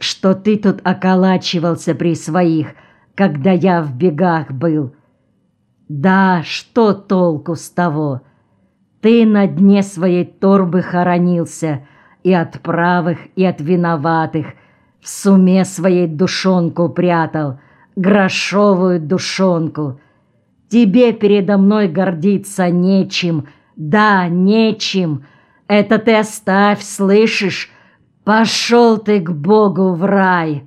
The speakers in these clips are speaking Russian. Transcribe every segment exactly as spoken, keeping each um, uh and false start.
что ты тут околачивался при своих, когда я в бегах был. Да, что толку с того? Ты на дне своей торбы хоронился, и от правых, и от виноватых, в суме своей душонку прятал, грошовую душонку. Тебе передо мной гордиться нечем, да, нечем. Это ты оставь, слышишь? Пошел ты к Богу в рай.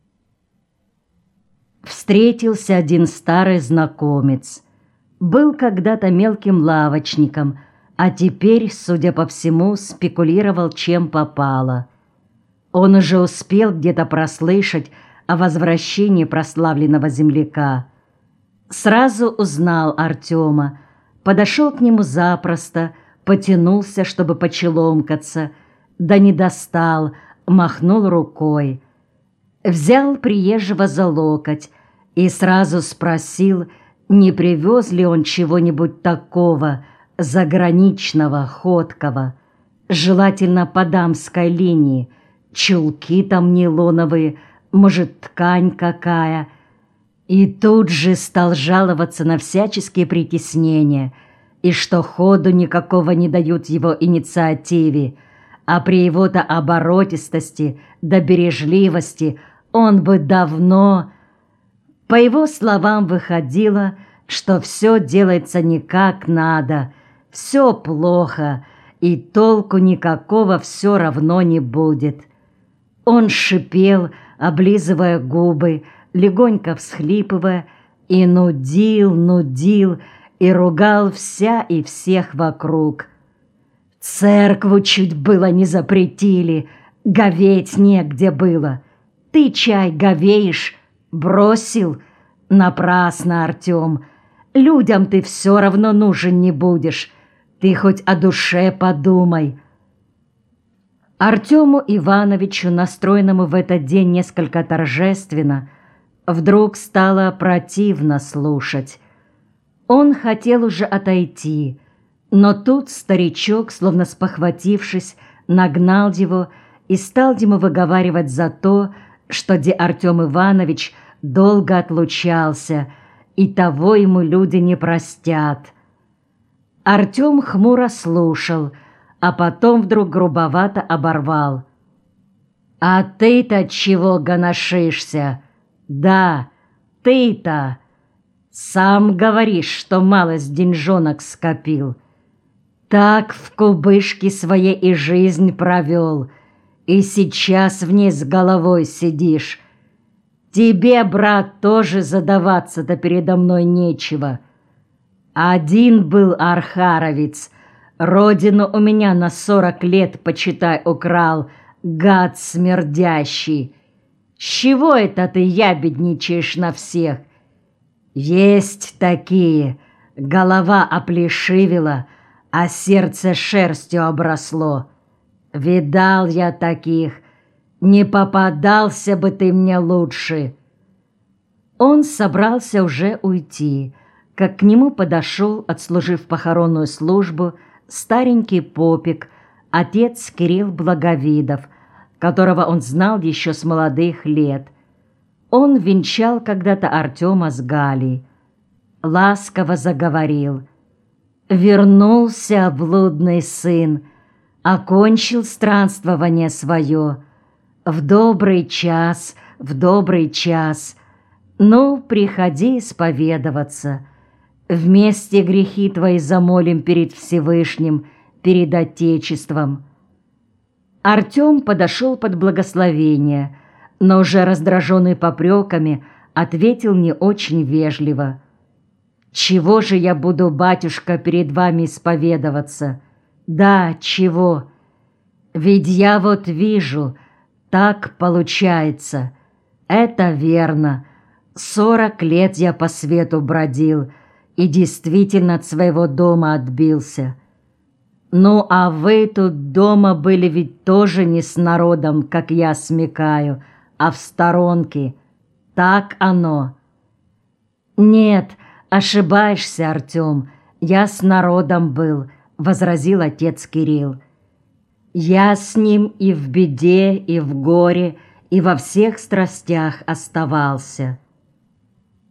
Встретился один старый знакомец. Был когда-то мелким лавочником, а теперь, судя по всему, спекулировал чем попало. Он уже успел где-то прослышать о возвращении прославленного земляка. Сразу узнал Артема, подошел к нему запросто, потянулся, чтобы почеломкаться, да не достал, махнул рукой. Взял приезжего за локоть и сразу спросил, не привез ли он чего-нибудь такого, заграничного, ходкого, желательно по дамской линии, чулки там нейлоновые, может, ткань какая. И тут же стал жаловаться на всяческие притеснения, и что ходу никакого не дают его инициативе, а при его-то оборотистости да бережливости он бы давно... По его словам выходило, что все делается не как надо, все плохо, и толку никакого все равно не будет. Он шипел, облизывая губы, легонько всхлипывая, и нудил, нудил, и ругал вся и всех вокруг. Церкву чуть было не запретили, говеть негде было. Ты, чай, говеешь, бросил? Напрасно, Артем. Людям ты все равно нужен не будешь. Ты хоть о душе подумай. Артему Ивановичу, настроенному в этот день несколько торжественно, вдруг стало противно слушать. Он хотел уже отойти, но тут старичок, словно спохватившись, нагнал его и стал ему выговаривать за то, что де Артем Иванович долго отлучался, и того ему люди не простят. Артем хмуро слушал, а потом вдруг грубовато оборвал. «А ты-то чего гоношишься? Да, ты-то! Сам говоришь, что малость деньжонок скопил. Так в кубышке своей и жизнь провел, и сейчас в ней с головой сидишь. Тебе, брат, тоже задаваться-то передо мной нечего. Один был архаровец, родину у меня на сорок лет, почитай, украл, гад смердящий. С чего это ты ябедничаешь на всех? Есть такие, голова оплешивела, а сердце шерстью обросло. Видал я таких, не попадался бы ты мне лучше». Он собрался уже уйти, как к нему подошел, отслужив похоронную службу, старенький попик, отец Кирилл Благовидов, которого он знал еще с молодых лет. Он венчал когда-то Артема с Галей. Ласково заговорил. «Вернулся блудный сын, окончил странствование свое. В добрый час, в добрый час. Ну, приходи исповедоваться. Вместе грехи твои замолим перед Всевышним, перед Отечеством». Артем подошел под благословение, но уже раздраженный попреками ответил не очень вежливо. «Чего же я буду, батюшка, перед вами исповедоваться? Да, чего? Ведь я вот вижу, так получается. Это верно. Сорок лет я по свету бродил и действительно от своего дома отбился. Ну, а вы тут дома были ведь тоже не с народом, как я смекаю, а в сторонке. Так оно». «Нет, ошибаешься, Артем, я с народом был», — возразил отец Кирилл. «Я с ним и в беде, и в горе, и во всех страстях оставался.